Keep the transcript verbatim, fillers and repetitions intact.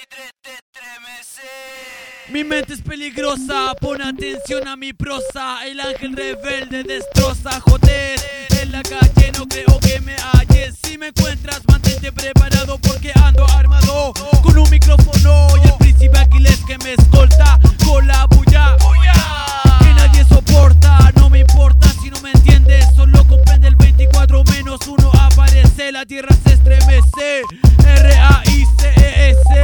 Mi mente es peligrosa, pon atención a mi prosa. El ángel rebelde destroza, joder. En la calle no creo que me halles. Si me encuentras, mantente preparado porque ando armado con un micrófono y el príncipe Aquiles que me escolta con la bulla que nadie soporta. No me importa si no me entiendes, solo comprende el veinticuatro menos uno aparece. La tierra se estremece, R A I C E S.